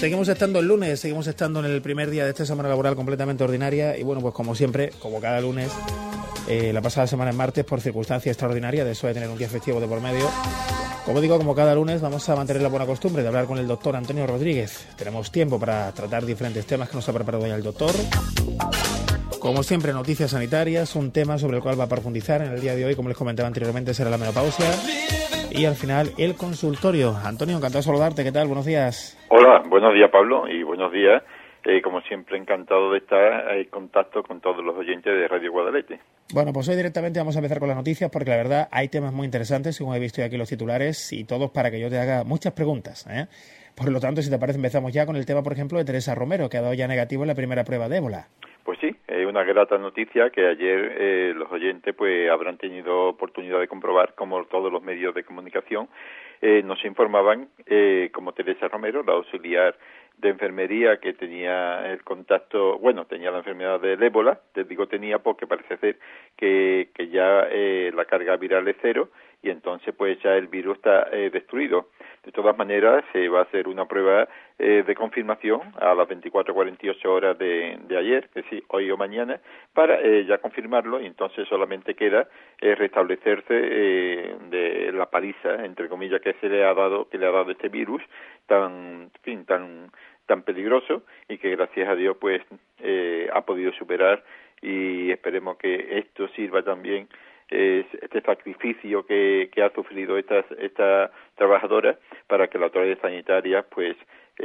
Seguimos estando el lunes, seguimos estando en el primer día de esta semana laboral completamente ordinaria y bueno, pues como siempre, como cada lunes, la pasada semana en martes, por circunstancia extraordinaria de eso de tener un día festivo de por medio, como digo, como cada lunes vamos a mantener la buena costumbre de hablar con el doctor Antonio Rodríguez. Tenemos tiempo para tratar diferentes temas que nos ha preparado ya el doctor. Como siempre, noticias sanitarias, un tema sobre el cual va a profundizar en el día de hoy, como les comentaba anteriormente, será la menopausia. Y al final, el consultorio. Antonio, encantado de saludarte. ¿Qué tal? Buenos días. Hola, buenos días, Pablo, y buenos días. Como siempre, encantado de estar en contacto con todos los oyentes de Radio Guadalete. Bueno, pues hoy directamente vamos a empezar con las noticias, porque la verdad hay temas muy interesantes, según he visto aquí los titulares, y todos para que yo te haga muchas preguntas, ¿eh? Por lo tanto, si te parece, empezamos ya con el tema, por ejemplo, de Teresa Romero, que ha dado ya negativo en la primera prueba de ébola. Pues sí, es una grata noticia que ayer los oyentes pues habrán tenido oportunidad de comprobar, como todos los medios de comunicación nos informaban, como Teresa Romero, la auxiliar de enfermería que tenía el contacto, tenía la enfermedad del ébola, te digo tenía porque parece ser que ya la carga viral es cero y entonces pues ya el virus está destruido. De todas maneras, se va a hacer una prueba de confirmación a las 24-48 horas de ayer, es decir, hoy o mañana, para ya confirmarlo, y entonces solamente queda restablecerse de la paliza, entre comillas, que le ha dado este virus tan peligroso y que gracias a Dios pues ha podido superar, y esperemos que esto sirva también, este sacrificio que ha sufrido esta trabajadora, para que las autoridades sanitarias pues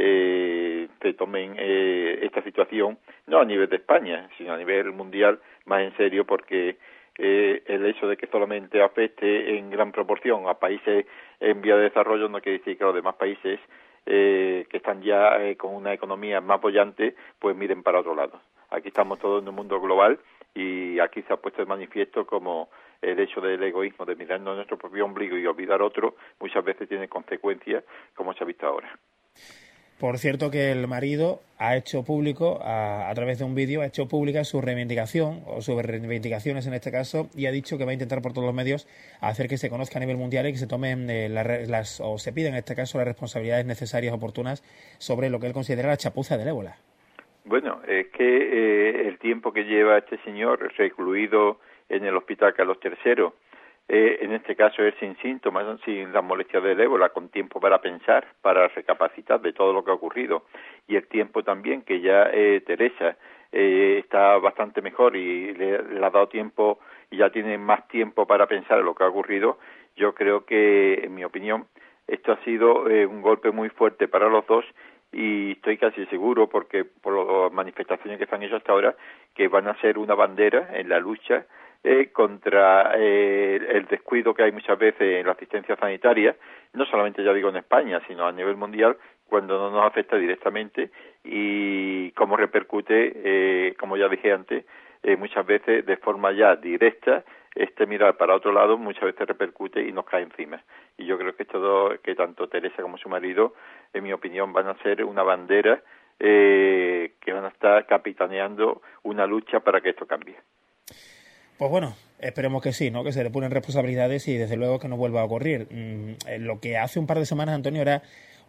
se tomen esta situación no a nivel de España sino a nivel mundial más en serio, porque el hecho de que solamente afecte en gran proporción a países en vía de desarrollo no quiere decir que los demás países que están ya con una economía más boyante pues miren para otro lado. Aquí estamos todos en un mundo global y aquí se ha puesto de manifiesto como el hecho del egoísmo, de mirarnos nuestro propio ombligo y olvidar otro, muchas veces tiene consecuencias, como se ha visto ahora. Por cierto, que el marido ha hecho público, a través de un vídeo, ha hecho pública su reivindicación, o sus reivindicaciones en este caso, y ha dicho que va a intentar por todos los medios hacer que se conozca a nivel mundial y que se tomen o se piden en este caso las responsabilidades necesarias, oportunas, sobre lo que él considera la chapuza del ébola. Bueno, es que el tiempo que lleva este señor recluido en el hospital Carlos III, en este caso es sin síntomas, sin las molestias del ébola, con tiempo para pensar, para recapacitar de todo lo que ha ocurrido, y el tiempo también que ya Teresa está bastante mejor y le ha dado tiempo y ya tiene más tiempo para pensar en lo que ha ocurrido. Yo creo que, en mi opinión, esto ha sido un golpe muy fuerte para los dos, y estoy casi seguro, porque por las manifestaciones que se han hecho hasta ahora, que van a ser una bandera en la lucha contra el descuido que hay muchas veces en la asistencia sanitaria, no solamente ya digo en España, sino a nivel mundial, cuando no nos afecta directamente, y cómo repercute, como ya dije antes, muchas veces de forma ya directa. Mirar para otro lado muchas veces repercute y nos cae encima. Y yo creo que tanto Teresa como su marido, en mi opinión, van a ser una bandera que van a estar capitaneando una lucha para que esto cambie. Pues bueno, esperemos que sí, ¿no? Que se le ponen responsabilidades y desde luego que no vuelva a ocurrir. Lo que hace un par de semanas, Antonio, era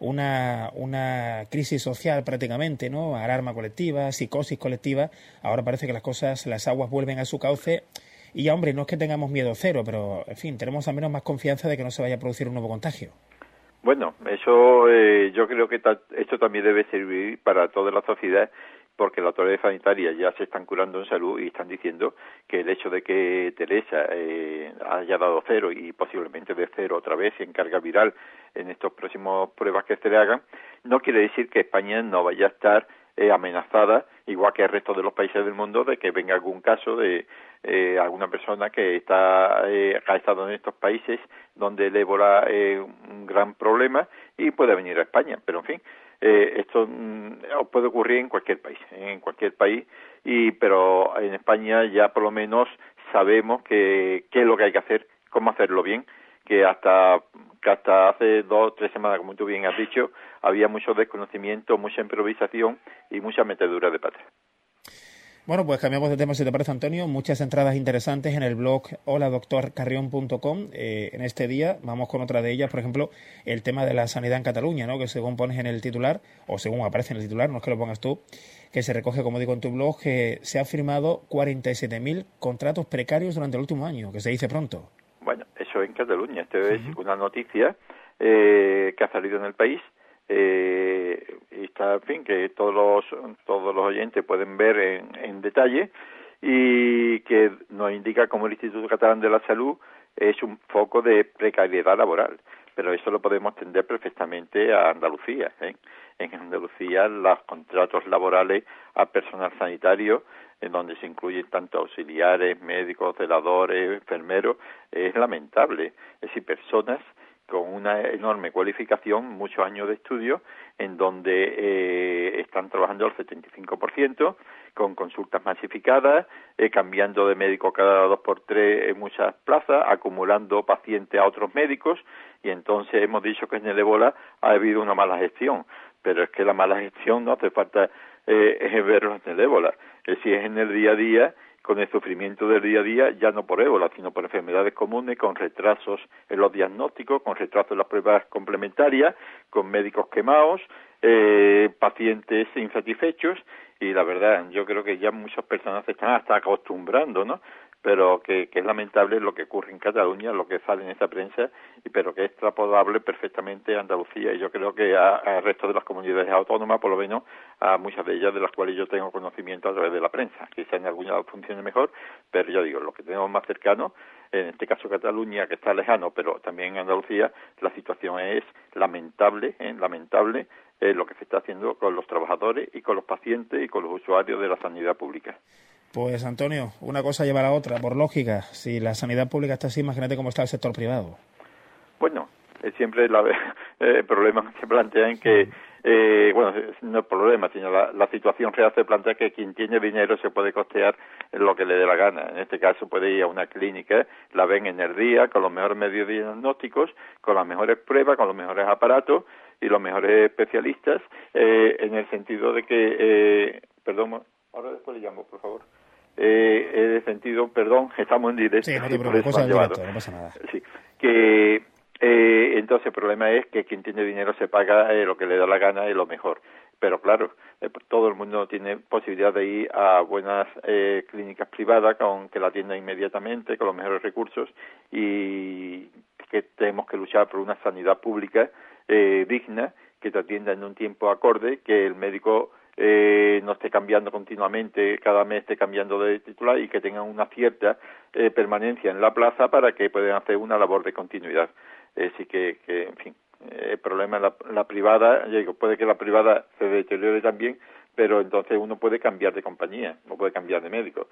una crisis social prácticamente, ¿no? Alarma colectiva, psicosis colectiva. Ahora parece que las aguas vuelven a su cauce. Y ya, hombre, no es que tengamos miedo cero, pero, en fin, tenemos al menos más confianza de que no se vaya a producir un nuevo contagio. Bueno, eso yo creo que esto también debe servir para toda la sociedad, porque las autoridades sanitarias ya se están curando en salud y están diciendo que el hecho de que Teresa haya dado cero y posiblemente de cero otra vez en carga viral en estas próximas pruebas que se le hagan, no quiere decir que España no vaya a estar amenazada, igual que el resto de los países del mundo, de que venga algún caso de alguna persona que ha estado en estos países donde el ébola es un gran problema y puede venir a España. Pero en fin, esto puede ocurrir en cualquier país, pero en España ya por lo menos sabemos qué es lo que hay que hacer, cómo hacerlo bien, que hasta hace 2 o 3 semanas, como tú bien has dicho, había mucho desconocimiento, mucha improvisación y mucha metedura de pata. Bueno, pues cambiamos de tema, si te parece, Antonio. Muchas entradas interesantes en el blog holadoctorcarrión.com. En este día vamos con otra de ellas, por ejemplo, el tema de la sanidad en Cataluña, ¿no? Que según pones en el titular, o según aparece en el titular, no es que lo pongas tú, que se recoge, como digo, en tu blog, que se han firmado 47.000 contratos precarios durante el último año, que se dice pronto. Bueno, eso en Cataluña. Esto es una noticia que ha salido en el país. Y está, en fin, que todos los oyentes pueden ver en detalle, y que nos indica cómo el Instituto Catalán de la Salud es un foco de precariedad laboral, pero eso lo podemos extender perfectamente a Andalucía, ¿eh? En Andalucía los contratos laborales a personal sanitario, en donde se incluyen tanto auxiliares, médicos, celadores, enfermeros, es lamentable. Es decir, personas con una enorme cualificación, muchos años de estudio, en donde están trabajando al 75%, con consultas masificadas, cambiando de médico cada 2 por 3 en muchas plazas, acumulando pacientes a otros médicos, y entonces hemos dicho que en el ébola ha habido una mala gestión, pero es que la mala gestión no hace falta verlo en el ébola, es decir, es en el día a día, con el sufrimiento del día a día, ya no por ébola, sino por enfermedades comunes, con retrasos en los diagnósticos, con retrasos en las pruebas complementarias, con médicos quemados, pacientes insatisfechos, y la verdad, yo creo que ya muchas personas se están hasta acostumbrando, ¿no? Pero que es lamentable lo que ocurre en Cataluña, lo que sale en esa prensa, pero que es extrapolable perfectamente a Andalucía, y yo creo que al resto de las comunidades autónomas, por lo menos a muchas de ellas de las cuales yo tengo conocimiento a través de la prensa. Quizá en algunas funcione mejor, pero yo digo, lo que tenemos más cercano, en este caso Cataluña, que está lejano, pero también en Andalucía, la situación es lamentable, lo que se está haciendo con los trabajadores y con los pacientes y con los usuarios de la sanidad pública. Pues, Antonio, una cosa lleva a la otra, por lógica. Si la sanidad pública está así, imagínate cómo está el sector privado. Bueno, siempre el problema se plantea en que, no es problema, sino la situación real se plantea que quien tiene dinero se puede costear lo que le dé la gana. En este caso puede ir a una clínica, la ven en el día, con los mejores medios diagnósticos, con las mejores pruebas, con los mejores aparatos y los mejores especialistas, en el sentido de que, ahora después le llamo, por favor. En el sentido, estamos en directo. Sí, no te preocupes, no pasa nada. Sí, que entonces el problema es que quien tiene dinero se paga lo que le da la gana y lo mejor. Pero claro, todo el mundo tiene posibilidad de ir a buenas clínicas privadas que la atiendan inmediatamente, con los mejores recursos, y que tenemos que luchar por una sanidad pública digna, que te atienda en un tiempo acorde, que el médico no esté cambiando continuamente, cada mes esté cambiando de titular, y que tengan una cierta permanencia en la plaza para que puedan hacer una labor de continuidad. Así que en fin, el problema es la privada. Yo digo, puede que la privada se deteriore también, pero entonces uno puede cambiar de compañía, no puede cambiar de médico,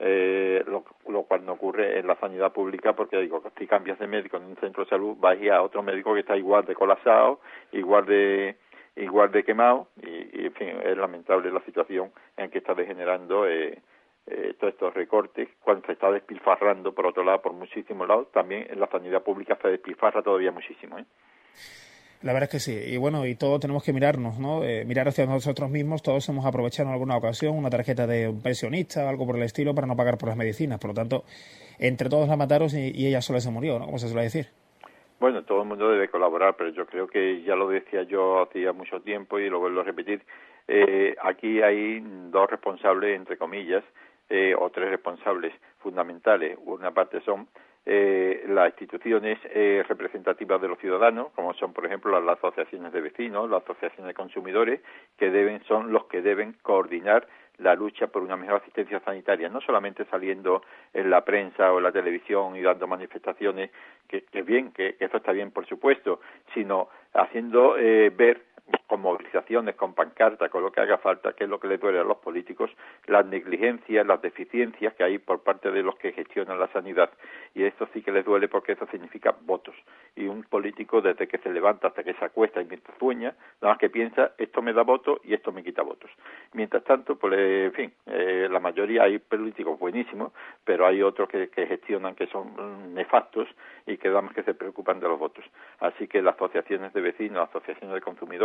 lo cual no ocurre en la sanidad pública, porque digo, si cambias de médico en un centro de salud, vas a ir a otro médico que está igual de colapsado, igual de quemado, y en fin, es lamentable la situación en que está degenerando todos estos recortes, cuando se está despilfarrando, por otro lado, por muchísimos lados. También en la sanidad pública se despilfarra todavía muchísimo, La verdad es que sí, y bueno, y todos tenemos que mirarnos, ¿no? Mirar hacia nosotros mismos. Todos hemos aprovechado en alguna ocasión una tarjeta de un pensionista o algo por el estilo para no pagar por las medicinas. Por lo tanto, entre todos la mataron y ella sola se murió, ¿no? Como se suele decir. Bueno, todo el mundo debe colaborar, pero yo creo que ya lo decía yo hacía mucho tiempo y lo vuelvo a repetir. Aquí hay dos responsables, entre comillas, o tres responsables fundamentales. Una parte son las instituciones representativas de los ciudadanos, como son, por ejemplo, las asociaciones de vecinos, las asociaciones de consumidores, que son los que deben coordinar la lucha por una mejor asistencia sanitaria, no solamente saliendo en la prensa o en la televisión y dando manifestaciones, que bien, que eso está bien, por supuesto, sino haciendo ver con movilizaciones, con pancartas, con lo que haga falta, que es lo que le duele a los políticos, las negligencias, las deficiencias que hay por parte de los que gestionan la sanidad. Y eso sí que les duele, porque eso significa votos. Y un político, desde que se levanta hasta que se acuesta y mientras sueña, nada más que piensa, esto me da votos y esto me quita votos. Mientras tanto, pues, en fin, la mayoría hay políticos buenísimos, pero hay otros que gestionan, que son nefastos y que nada más que se preocupan de los votos. Así que las asociaciones de vecinos, las asociaciones de consumidores,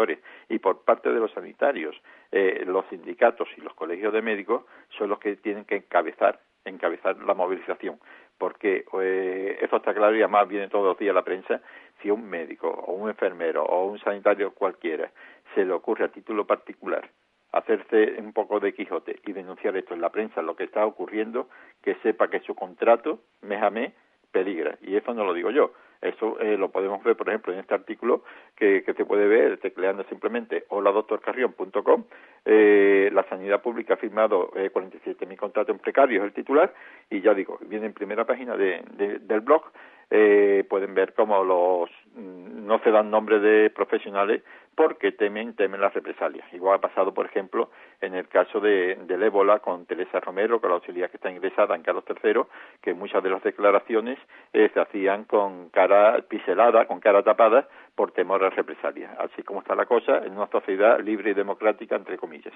mayores y por parte de los sanitarios, los sindicatos y los colegios de médicos son los que tienen que encabezar la movilización, porque eso está claro y además viene todos los días la prensa. Si un médico o un enfermero o un sanitario cualquiera se le ocurre a título particular hacerse un poco de Quijote y denunciar esto en la prensa, lo que está ocurriendo, que sepa que su contrato mes a mes peligra, y eso no lo digo yo. Eso lo podemos ver, por ejemplo, en este artículo que se puede ver tecleando simplemente holadoctorcarrión.com. La sanidad pública ha firmado 47.000 contratos en precarios, el titular, y ya digo, viene en primera página del blog. Pueden ver cómo no se dan nombres de profesionales porque temen las represalias. Igual ha pasado, por ejemplo, en el caso del ébola con Teresa Romero, con la auxiliar que está ingresada en Carlos III, que muchas de las declaraciones se hacían con cara piselada, con cara tapada, por temor a represalias. Así como está la cosa en una sociedad libre y democrática, entre comillas.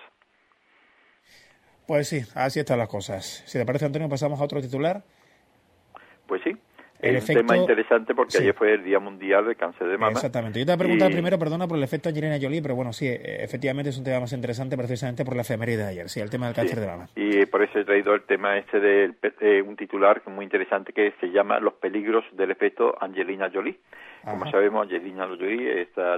Pues sí, así están las cosas. Si te parece, Antonio, pasamos a otro titular. Pues sí. Es un tema interesante porque ayer fue el Día Mundial del Cáncer de Mama. Exactamente. Yo te voy a preguntar primero, perdona, por el efecto Angelina Jolie, pero bueno, sí, efectivamente es un tema más interesante precisamente por la efeméride de ayer, sí, el tema del cáncer de mama. Y por eso he traído el tema de un titular muy interesante que se llama Los peligros del efecto Angelina Jolie. Ajá. Como sabemos, Angelina Jolie, esta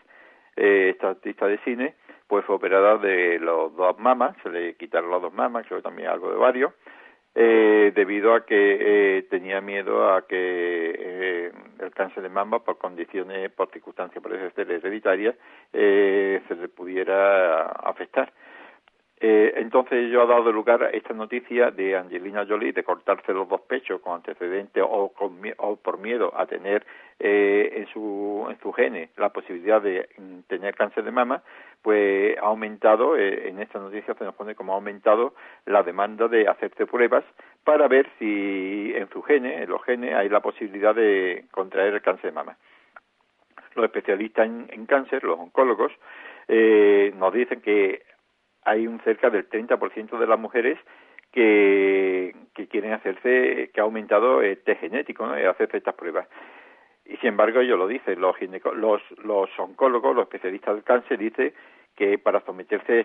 artista de cine, pues fue operada de los dos mamas, se le quitaron las dos mamas, creo que también algo de varios, debido a que tenía miedo a que el cáncer de mama, por circunstancias parece ser hereditarias, se le pudiera afectar. Entonces ello ha dado lugar a esta noticia de Angelina Jolie de cortarse los dos pechos con antecedentes o por miedo a tener en su gene la posibilidad de tener cáncer de mama. Pues ha aumentado, en esta noticia se nos pone como ha aumentado la demanda de hacerse pruebas para ver si en los genes hay la posibilidad de contraer el cáncer de mama. Los especialistas en cáncer, los oncólogos, nos dicen que hay un cerca del 30% de las mujeres que quieren hacerse, que ha aumentado el test genético, ¿no? Hacerse estas pruebas. Y sin embargo, ellos lo dicen, los oncólogos, los especialistas del cáncer, dicen que para someterse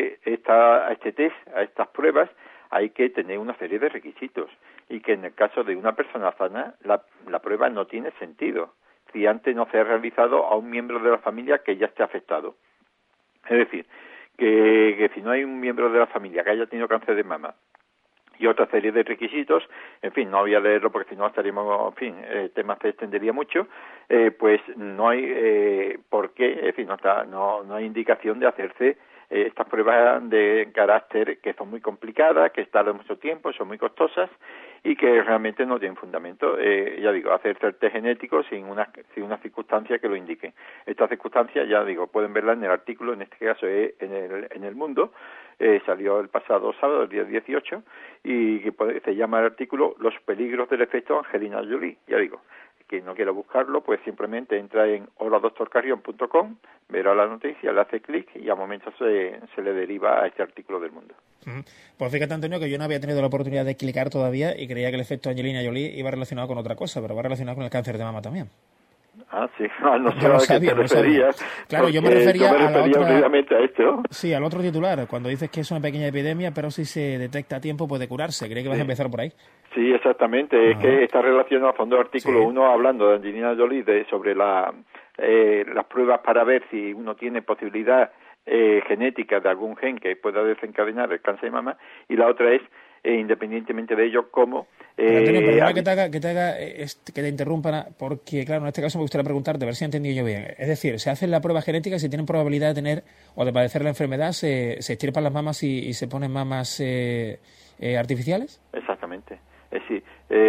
a este test, a estas pruebas, hay que tener una serie de requisitos. Y que en el caso de una persona sana, la prueba no tiene sentido si antes no se ha realizado a un miembro de la familia que ya esté afectado. Es decir, que si no hay un miembro de la familia que haya tenido cáncer de mama y otra serie de requisitos, en fin, no voy a leerlo porque si no estaríamos, en fin, el tema se extendería mucho, pues no hay por qué, en fin, no hay indicación de hacerse estas pruebas de carácter que son muy complicadas, que tardan mucho tiempo, son muy costosas y que realmente no tienen fundamento. Ya digo, hacerse el test genético sin una circunstancia que lo indique. Estas circunstancias, ya digo, pueden verla en el artículo, en este caso en el Mundo, salió el pasado sábado, el día 18, y se llama el artículo Los peligros del efecto Angelina Jolie. Ya digo, quien no quiera buscarlo, pues simplemente entra en holadoctorcarrión.com, verá la noticia, le hace clic y a momentos se le deriva a este artículo del Mundo. Pues fíjate, Antonio, que yo no había tenido la oportunidad de clicar todavía y creía que el efecto Angelina Jolie iba relacionado con otra cosa, pero va relacionado con el cáncer de mama también. Ah, sí, no sé a qué te referías. Claro, yo me refería precisamente a esto. Sí, al otro titular, cuando dices que es una pequeña epidemia, pero si se detecta a tiempo puede curarse. Creí que vas a empezar por ahí. Sí, exactamente. Es que está relacionado a fondo el artículo 1 hablando de Angelina Jolie sobre las pruebas para ver si uno tiene posibilidad genética de algún gen que pueda desencadenar el cáncer de mama, y la otra es independientemente de ello, cómo... Antonio, perdona que te interrumpa, porque claro, en este caso me gustaría preguntarte, a ver si he entendido yo bien. Es decir, se hacen la prueba genética, si tienen probabilidad de tener o de padecer la enfermedad, se extirpan las mamas y se ponen mamas artificiales. Exactamente. Es decir,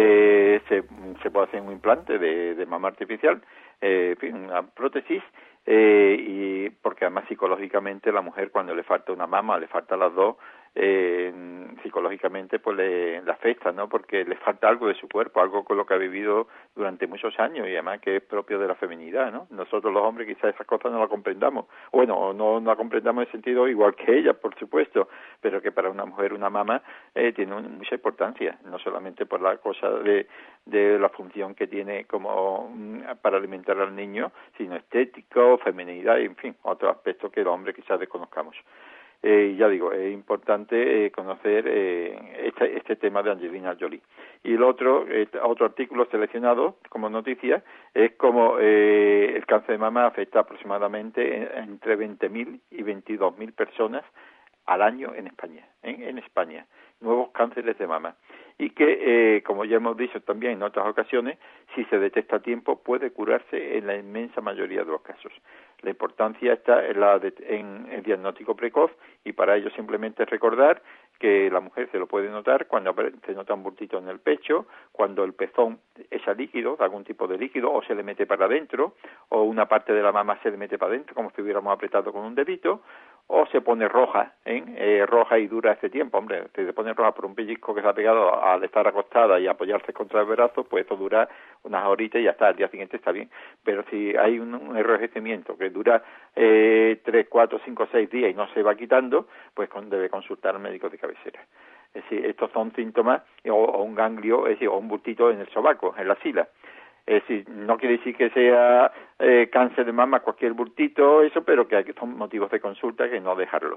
se puede hacer un implante de mama artificial, en fin, una prótesis, y porque además psicológicamente la mujer, cuando le falta una mama, le faltan las dos, psicológicamente pues le afecta, ¿no? Porque le falta algo de su cuerpo, algo con lo que ha vivido durante muchos años y además que es propio de la feminidad, ¿no? Nosotros los hombres quizás esas cosas no las comprendamos, bueno, no la comprendamos en el sentido igual que ella, por supuesto, pero que para una mujer una mama tiene mucha importancia, no solamente por la cosa de la función que tiene como para alimentar al niño, sino estético, feminidad y en fin, otros aspectos que los hombres quizás desconozcamos. Ya digo, es importante conocer este tema de Angelina Jolie. Y el otro artículo seleccionado como noticia es como el cáncer de mama afecta aproximadamente entre 20.000 y 22.000 personas al año en España, en España, nuevos cánceres de mama. Y que, como ya hemos dicho también en otras ocasiones, si se detecta a tiempo puede curarse en la inmensa mayoría de los casos. La importancia está en el diagnóstico precoz y para ello simplemente recordar que la mujer se lo puede notar cuando se nota un bultito en el pecho, cuando el pezón echa líquido, algún tipo de líquido, o se le mete para adentro, o una parte de la mama se le mete para adentro, como si estuviéramos apretado con un dedito, o se pone roja, roja y dura este tiempo. Hombre, si se pone roja por un pellizco que se ha pegado al estar acostada y apoyarse contra el brazo, pues esto dura unas horitas y ya está, al día siguiente está bien. Pero si hay un enrojecimiento que dura 3, 4, 5, 6 días y no se va quitando, pues debe consultar al médico de cabecera. Es decir, estos son síntomas, o un ganglio, es decir, o un bultito en el sobaco, en la axila. Es decir, no quiere decir que sea cáncer de mama cualquier bultito, eso, pero que son motivos de consulta que no dejarlo.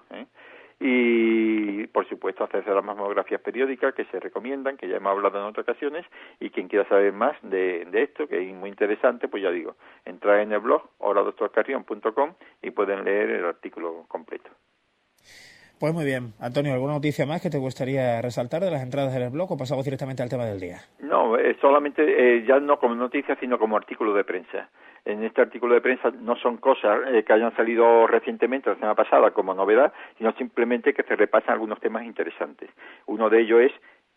Y, por supuesto, hacerse las mamografías periódicas que se recomiendan, que ya hemos hablado en otras ocasiones, y quien quiera saber más de esto, que es muy interesante, pues ya digo, entrar en el blog holadoctorcarrion.com y pueden leer el artículo completo. Pues muy bien. Antonio, ¿alguna noticia más que te gustaría resaltar de las entradas del blog o pasamos directamente al tema del día? No, solamente ya no como noticia, sino como artículo de prensa. En este artículo de prensa no son cosas que hayan salido recientemente, la semana pasada, como novedad, sino simplemente que se repasan algunos temas interesantes. Uno de ellos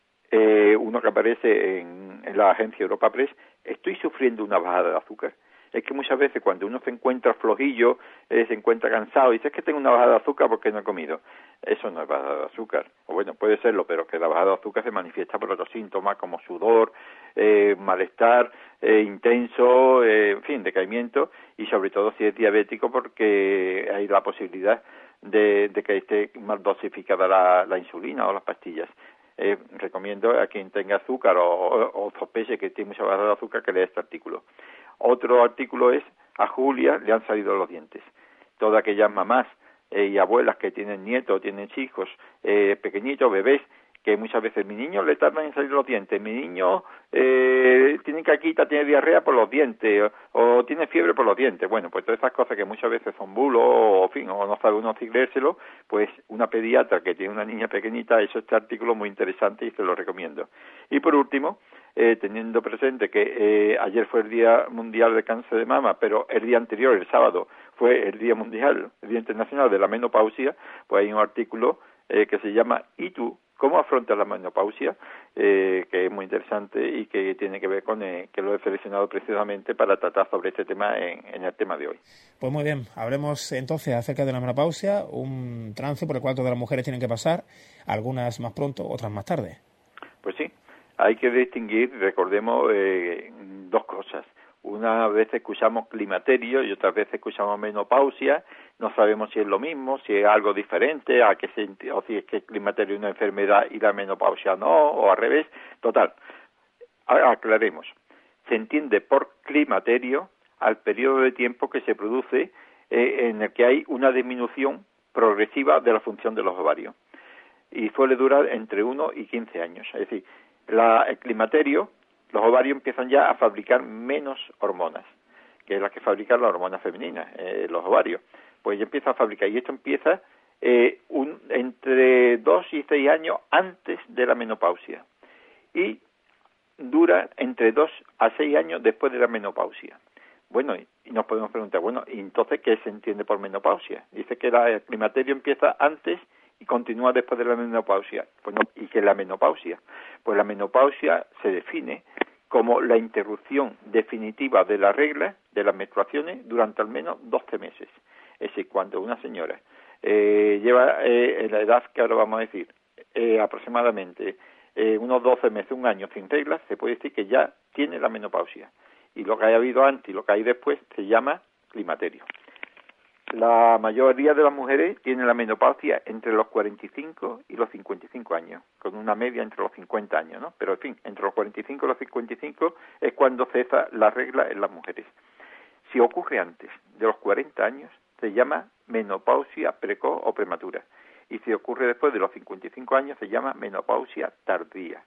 es uno que aparece en la agencia Europa Press: estoy sufriendo una bajada de azúcar. Es que muchas veces cuando uno se encuentra flojillo, se encuentra cansado, y dice, es que tengo una bajada de azúcar porque no he comido. Eso no es bajada de azúcar. O bueno, puede serlo, pero que la bajada de azúcar se manifiesta por otros síntomas como sudor, malestar intenso, en fin, decaimiento, y sobre todo si es diabético, porque hay la posibilidad de que esté mal dosificada la insulina o las pastillas. Recomiendo a quien tenga azúcar o sospeche que tiene mucha bajada de azúcar que lea este artículo. Otro artículo es: a Julia le han salido los dientes. Todas aquellas mamás y abuelas que tienen nietos, tienen hijos pequeñitos, bebés, que muchas veces mi niño le tardan en salir los dientes, mi niño tiene caquita, tiene diarrea por los dientes, o tiene fiebre por los dientes. Bueno, pues todas esas cosas que muchas veces son bulos, o en fin, o no sabe uno siglérselo, pues una pediatra que tiene una niña pequeñita ha hecho este artículo muy interesante y se lo recomiendo. Y por último, teniendo presente que ayer fue el Día Mundial de Cáncer de Mama, pero el día anterior, el sábado, fue el Día Mundial, el Día Internacional de la Menopausia, pues hay un artículo que se llama ¿Y tú? ¿Cómo afrontas la menopausia? Que es muy interesante y que tiene que ver con que lo he seleccionado precisamente para tratar sobre este tema en el tema de hoy. Pues muy bien, hablemos entonces acerca de la menopausia, un trance por el cual todas las mujeres tienen que pasar, algunas más pronto, otras más tarde. Pues sí, hay que distinguir, recordemos, dos cosas. Una vez escuchamos climaterio y otra vez escuchamos menopausia. No sabemos si es lo mismo, si es algo diferente, o si es que el climaterio es una enfermedad y la menopausia no, o al revés. Total, aclaremos. Se entiende por climaterio al periodo de tiempo que se produce en el que hay una disminución progresiva de la función de los ovarios. Y suele durar entre 1 y 15 años. Es decir, el climaterio, los ovarios empiezan ya a fabricar menos hormonas, que es la que fabrican las hormonas femeninas, los ovarios. Pues ya empieza a fabricar, y esto empieza entre 2 y 6 años antes de la menopausia. Y dura entre 2 a 6 años después de la menopausia. Bueno, y nos podemos preguntar, bueno, ¿y entonces qué se entiende por menopausia? Dice que el climaterio empieza antes y continúa después de la menopausia. Pues no, ¿y qué es la menopausia? Pues la menopausia se define como la interrupción definitiva de la regla, de las menstruaciones, durante al menos 12 meses. Es decir, cuando una señora lleva en la edad que ahora vamos a decir, aproximadamente unos 12 meses, un año sin reglas, se puede decir que ya tiene la menopausia. Y lo que haya habido antes y lo que hay después se llama climaterio. La mayoría de las mujeres tienen la menopausia entre los 45 y los 55 años, con una media entre los 50 años, ¿no? Pero, en fin, entre los 45 y los 55 es cuando cesa la regla en las mujeres. Si ocurre antes de los 40 años, se llama menopausia precoz o prematura. Y si ocurre después de los 55 años, se llama menopausia tardía.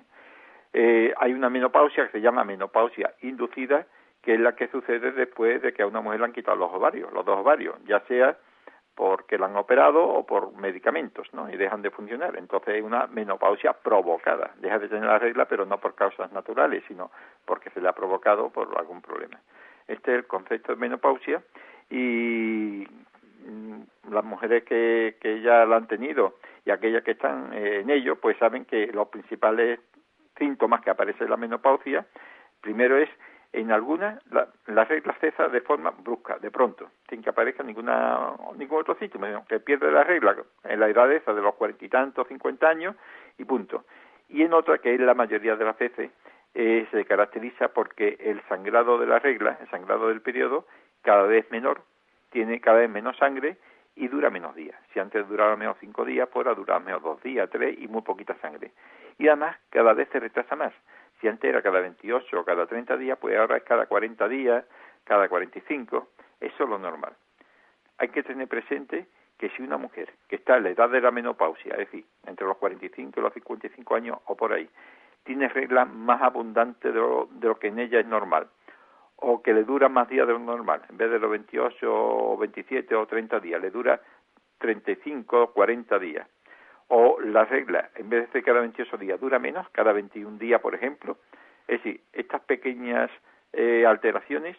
Hay una menopausia que se llama menopausia inducida, que es la que sucede después de que a una mujer le han quitado los dos ovarios, ya sea porque la han operado o por medicamentos, ¿no? Y dejan de funcionar. Entonces es una menopausia provocada. Deja de tener la regla, pero no por causas naturales, sino porque se le ha provocado por algún problema. Este es el concepto de menopausia, y las mujeres que ya la han tenido y aquellas que están en ello, pues saben que los principales síntomas que aparecen en la menopausia, primero es, en algunas, la regla cesa de forma brusca, de pronto, sin que aparezca ningún otro síntoma, que pierde la regla en la edad esa de los 40 y tantos, 50 años, y punto. Y en otra, que es la mayoría de las veces, se caracteriza porque el sangrado de la regla, el sangrado del periodo, cada vez menor, tiene cada vez menos sangre y dura menos días. Si antes duraba menos 5 días, pues ahora dura menos 2 días, 3 y muy poquita sangre. Y además, cada vez se retrasa más. Si antes era cada 28 o cada 30 días, pues ahora es cada 40 días, cada 45. Eso es lo normal. Hay que tener presente que si una mujer que está en la edad de la menopausia, es decir, entre los 45 y los 55 años o por ahí, tiene reglas más abundantes de lo que en ella es normal, o que le dura más días de lo normal, en vez de los 28 o 27 o 30 días, le dura 35 o 40 días, o la regla, en vez de ser cada 28 días, dura menos, cada 21 días, por ejemplo. Es decir, estas pequeñas alteraciones,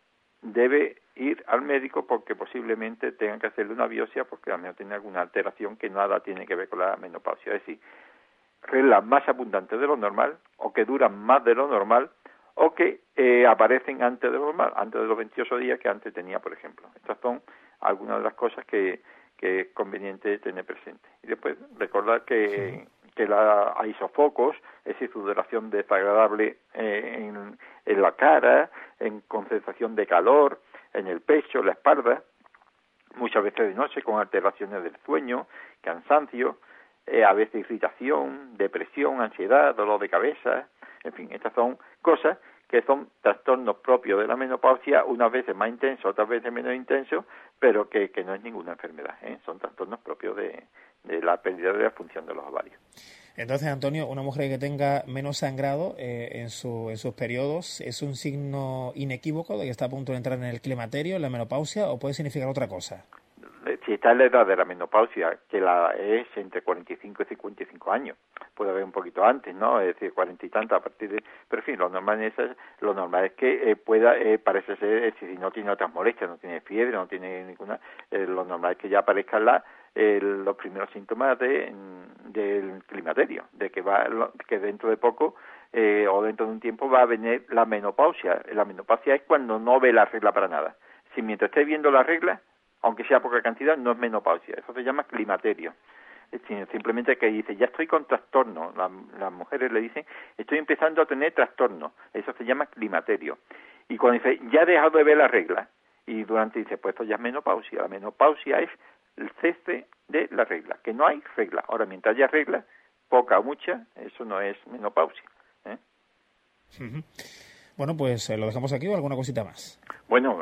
debe ir al médico porque posiblemente tengan que hacerle una biopsia porque a lo mejor tiene alguna alteración que nada tiene que ver con la menopausia. Es decir, reglas más abundantes de lo normal, o que duran más de lo normal, o que aparecen antes de lo normal, antes de los 28 días que antes tenía, por ejemplo. Estas son algunas de las cosas que es conveniente tener presente. Y después recordar que hay sofocos, es decir, sudoración desagradable en la cara, con sensación de calor, en el pecho, la espalda, muchas veces de noche con alteraciones del sueño, cansancio, a veces irritación, depresión, ansiedad, dolor de cabeza, en fin, estas son cosas que son trastornos propios de la menopausia, unas veces más intensos, otras veces menos intensos, pero que no es ninguna enfermedad, son trastornos propios de la pérdida de la función de los ovarios. Entonces, Antonio, una mujer que tenga menos sangrado en sus periodos, ¿es un signo inequívoco de que está a punto de entrar en el climaterio, en la menopausia, o puede significar otra cosa? Si está en la edad de la menopausia, que es entre 45 y 55 años, puede haber un poquito antes, ¿no? Es decir, 40 y tantos a partir de... Pero en fin, lo normal es que parece ser, si no tiene otras molestias, no tiene fiebre, no tiene ninguna... lo normal es que ya aparezcan los primeros síntomas del climaterio, de que dentro de poco o dentro de un tiempo va a venir la menopausia. La menopausia es cuando no ve la regla para nada. Si mientras esté viendo la regla, aunque sea poca cantidad, no es menopausia. Eso se llama climaterio. Simplemente que dice, ya estoy con trastorno. Las mujeres le dicen, estoy empezando a tener trastorno. Eso se llama climaterio. Y cuando dice, ya he dejado de ver la regla, y durante dice, pues esto ya es menopausia. La menopausia es el cese de la regla, que no hay regla. Ahora, mientras haya regla, poca o mucha, eso no es menopausia. Uh-huh. Bueno, pues lo dejamos aquí, o alguna cosita más. Bueno,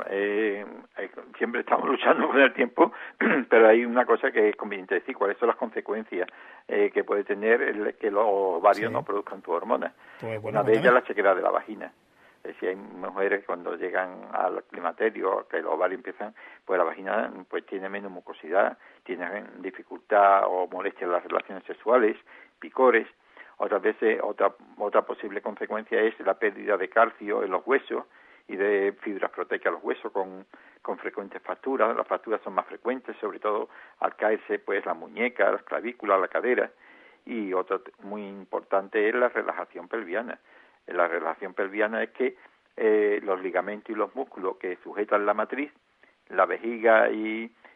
siempre estamos luchando con el tiempo, pero hay una cosa que es conveniente decir, cuáles son las consecuencias que puede tener que los ovarios no produzcan tu hormona. Pues, bueno, una de ellas la sequedad de la vagina. Si hay mujeres cuando llegan al climaterio, que los ovarios empiezan, pues la vagina pues tiene menos mucosidad, tiene dificultad o molestia en las relaciones sexuales, picores. Otras veces, otra posible consecuencia es la pérdida de calcio en los huesos y de fibras proteicas en los huesos con frecuentes fracturas. Las fracturas son más frecuentes, sobre todo al caerse pues la muñeca, las clavículas, la cadera. Y otro muy importante es la relajación pelviana. La relajación pelviana es que los ligamentos y los músculos que sujetan la matriz, la vejiga y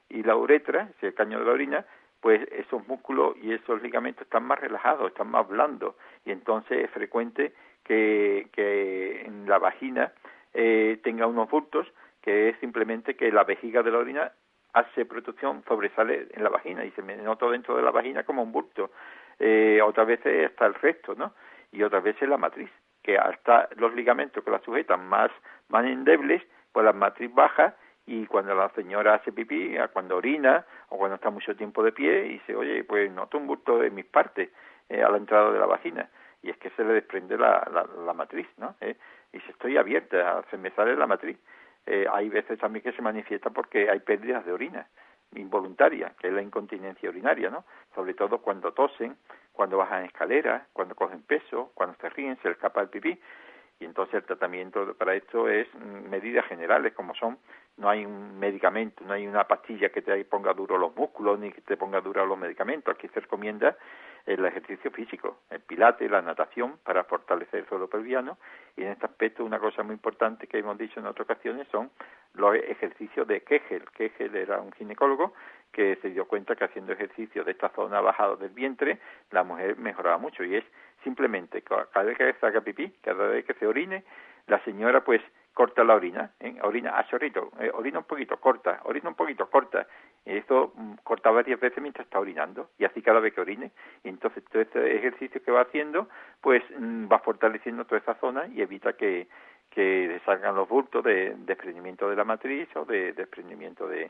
y la uretra, el caño de la orina, pues esos músculos y esos ligamentos están más relajados, están más blandos, y entonces es frecuente que en la vagina tenga unos bultos, que es simplemente que la vejiga de la orina hace protección, sobresale en la vagina y se me nota dentro de la vagina como un bulto. Otras veces hasta el resto, ¿no? Y otras veces la matriz, que hasta los ligamentos que la sujetan más endebles, pues la matriz baja, y cuando la señora hace pipí, cuando orina o cuando está mucho tiempo de pie, y dice, oye, pues noto un bulto de mis partes a la entrada de la vagina, y es que se le desprende la matriz, ¿no? Y si estoy abierta, se me sale la matriz. Hay veces también que se manifiesta porque hay pérdidas de orina involuntaria, que es la incontinencia urinaria, ¿no? Sobre todo cuando tosen, cuando bajan escaleras, cuando cogen peso, cuando se ríen, se les escapa el pipí. Y entonces el tratamiento para esto es medidas generales, como son, no hay un medicamento, no hay una pastilla que te ponga duro los músculos ni que te ponga duro los medicamentos. Aquí se recomienda el ejercicio físico, el pilates, la natación para fortalecer el suelo pelviano, y en este aspecto una cosa muy importante que hemos dicho en otras ocasiones son los ejercicios de Kegel. Kegel era un ginecólogo que se dio cuenta que haciendo ejercicio de esta zona bajada del vientre la mujer mejoraba mucho, y es simplemente cada vez que saca pipí, cada vez que se orine, la señora pues corta la orina, orina a chorrito, orina un poquito, corta, orina un poquito, corta. Esto corta varias veces mientras está orinando, y así cada vez que orine. Y entonces todo este ejercicio que va haciendo pues va fortaleciendo toda esa zona y evita que salgan los bultos de desprendimiento de la matriz o de desprendimiento de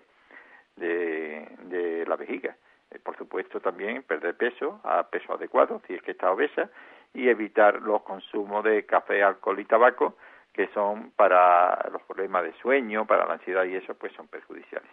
la vejiga. Por supuesto también perder peso a peso adecuado si es que está obesa, y evitar los consumos de café, alcohol y tabaco, que son para los problemas de sueño, para la ansiedad, y eso pues son perjudiciales.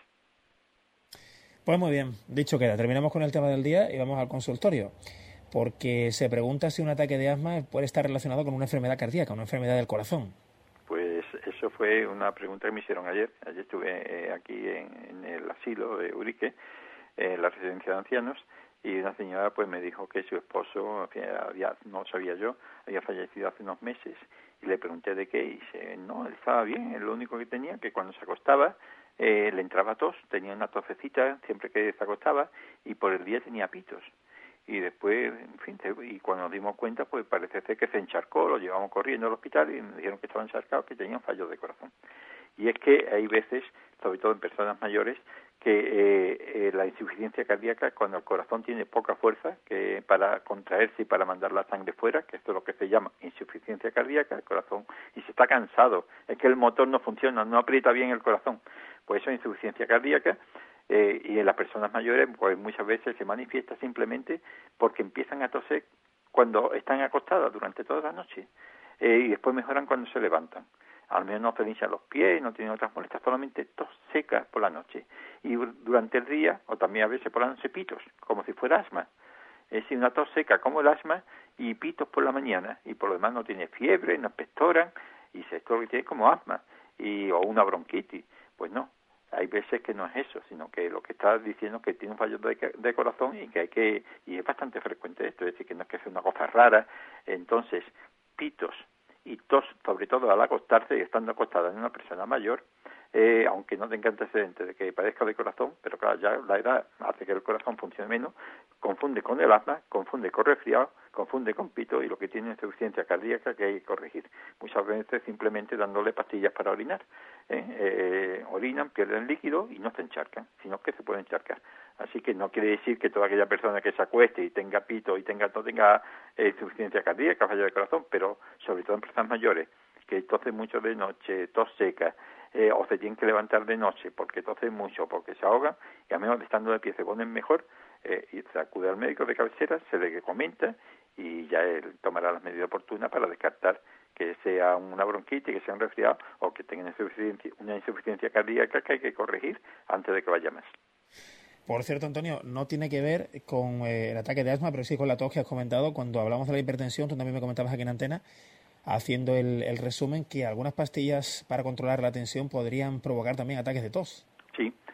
Pues muy bien, dicho queda, terminamos con el tema del día y vamos al consultorio, porque se pregunta si un ataque de asma puede estar relacionado con una enfermedad cardíaca, una enfermedad del corazón. Pues eso fue una pregunta que me hicieron ayer. Ayer estuve aquí en el asilo de Urique, en la residencia de ancianos, y una señora pues me dijo que su esposo, no sabía yo, había fallecido hace unos meses, y le pregunté de qué, y dice, no, él estaba bien, lo único que tenía que cuando se acostaba le entraba tos, tenía una tosecita siempre que se acostaba, y por el día tenía pitos. Y después, en fin, y cuando nos dimos cuenta, pues parece ser que se encharcó, lo llevamos corriendo al hospital y me dijeron que estaba encharcado, que tenía un fallo de corazón. Y es que hay veces, sobre todo en personas mayores, que la insuficiencia cardíaca, cuando el corazón tiene poca fuerza que para contraerse y para mandar la sangre fuera, que esto es lo que se llama insuficiencia cardíaca, el corazón, y se está cansado, es que el motor no funciona, no aprieta bien el corazón, pues eso es insuficiencia cardíaca. Y en las personas mayores pues muchas veces se manifiesta simplemente porque empiezan a toser cuando están acostadas durante toda la noche, y después mejoran cuando se levantan. Al menos no se hinchan los pies, no tienen otras molestias, solamente tos seca por la noche. Y durante el día, o también a veces por la noche, pitos, como si fuera asma. Es decir, una tos seca como el asma y pitos por la mañana, y por lo demás no tiene fiebre, no expectoran, y esto lo tiene como asma, o una bronquitis. Pues no, hay veces que no es eso, sino que lo que está diciendo es que tiene un fallo de corazón y es bastante frecuente esto, es decir, que no es que sea una cosa rara. Entonces, pitos y tos, sobre todo al acostarse y estando acostada en una persona mayor, aunque no tenga antecedentes de que padezca de corazón, pero claro, ya la edad hace que el corazón funcione menos, confunde con el asma, confunde con resfriado, confunde con pito, y lo que tiene es insuficiencia cardíaca que hay que corregir. Muchas veces simplemente dándole pastillas para orinar. Orinan, pierden líquido y no se encharcan, sino que se pueden encharcar. Así que no quiere decir que toda aquella persona que se acueste y tenga pito y tenga insuficiencia cardíaca, fallo de corazón, pero sobre todo en personas mayores que tosen mucho de noche, tos seca, o se tienen que levantar de noche porque tosen mucho, porque se ahogan, y a menos de estando de pie se ponen mejor, y se acude al médico de cabecera, se le comenta y ya él tomará las medidas oportunas para descartar que sea una bronquitis, que sea un resfriado o que tenga una insuficiencia cardíaca que hay que corregir antes de que vaya más. Por cierto, Antonio, no tiene que ver con el ataque de asma, pero sí con la tos que has comentado. Cuando hablamos de la hipertensión, tú también me comentabas aquí en antena, haciendo el resumen, que algunas pastillas para controlar la tensión podrían provocar también ataques de tos. Sí,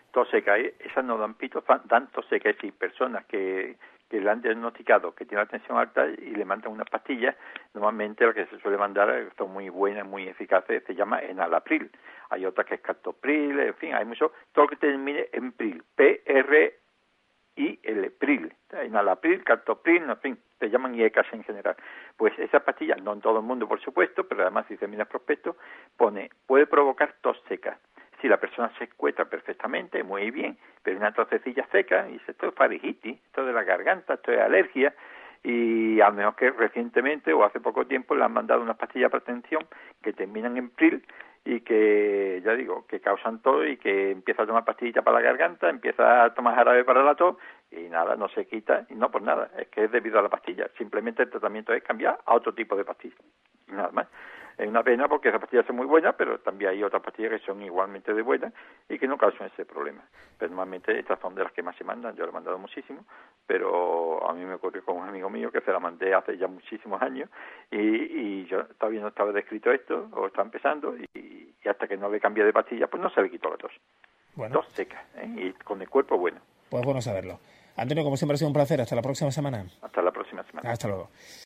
tos seca, esas no dan pitos, dan tos seca. Es decir, personas que le han diagnosticado que tiene la tensión alta y le mandan unas pastillas, normalmente lo que se suele mandar son muy buenas, muy eficaces, se llama enalapril. Hay otra que es captopril, en fin, hay mucho, todo lo que termine en pril, P-R-I-L, pril, enalapril, captopril, en fin, se llaman IECAS en general. Pues esas pastillas, no en todo el mundo por supuesto, pero además si se mira el prospecto, pone, puede provocar tos seca. Si la persona se escueta perfectamente, muy bien, pero una tosecilla seca, y dice, esto es faringitis, esto de la garganta, esto es alergia, y a menos que recientemente o hace poco tiempo le han mandado unas pastillas para tensión que terminan en pril y que, ya digo, que causan tos y que empieza a tomar pastillitas para la garganta, empieza a tomar jarabe para la tos y nada, no se quita, y no por nada, es que es debido a la pastilla, simplemente el tratamiento es cambiar a otro tipo de pastilla, nada más. Es una pena porque esas pastillas son muy buenas, pero también hay otras pastillas que son igualmente de buenas y que no causan ese problema. Pero normalmente estas son de las que más se mandan, yo le he mandado muchísimo, pero a mí me ocurrió con un amigo mío que se la mandé hace ya muchísimos años y yo todavía no estaba descrito esto, o está empezando, y hasta que no le cambié de pastilla, pues no se le quitó la tos. Bueno. Tos seca, y con el cuerpo bueno. Pues bueno saberlo. Antonio, como siempre ha sido un placer. Hasta la próxima semana. Hasta la próxima semana. Hasta luego.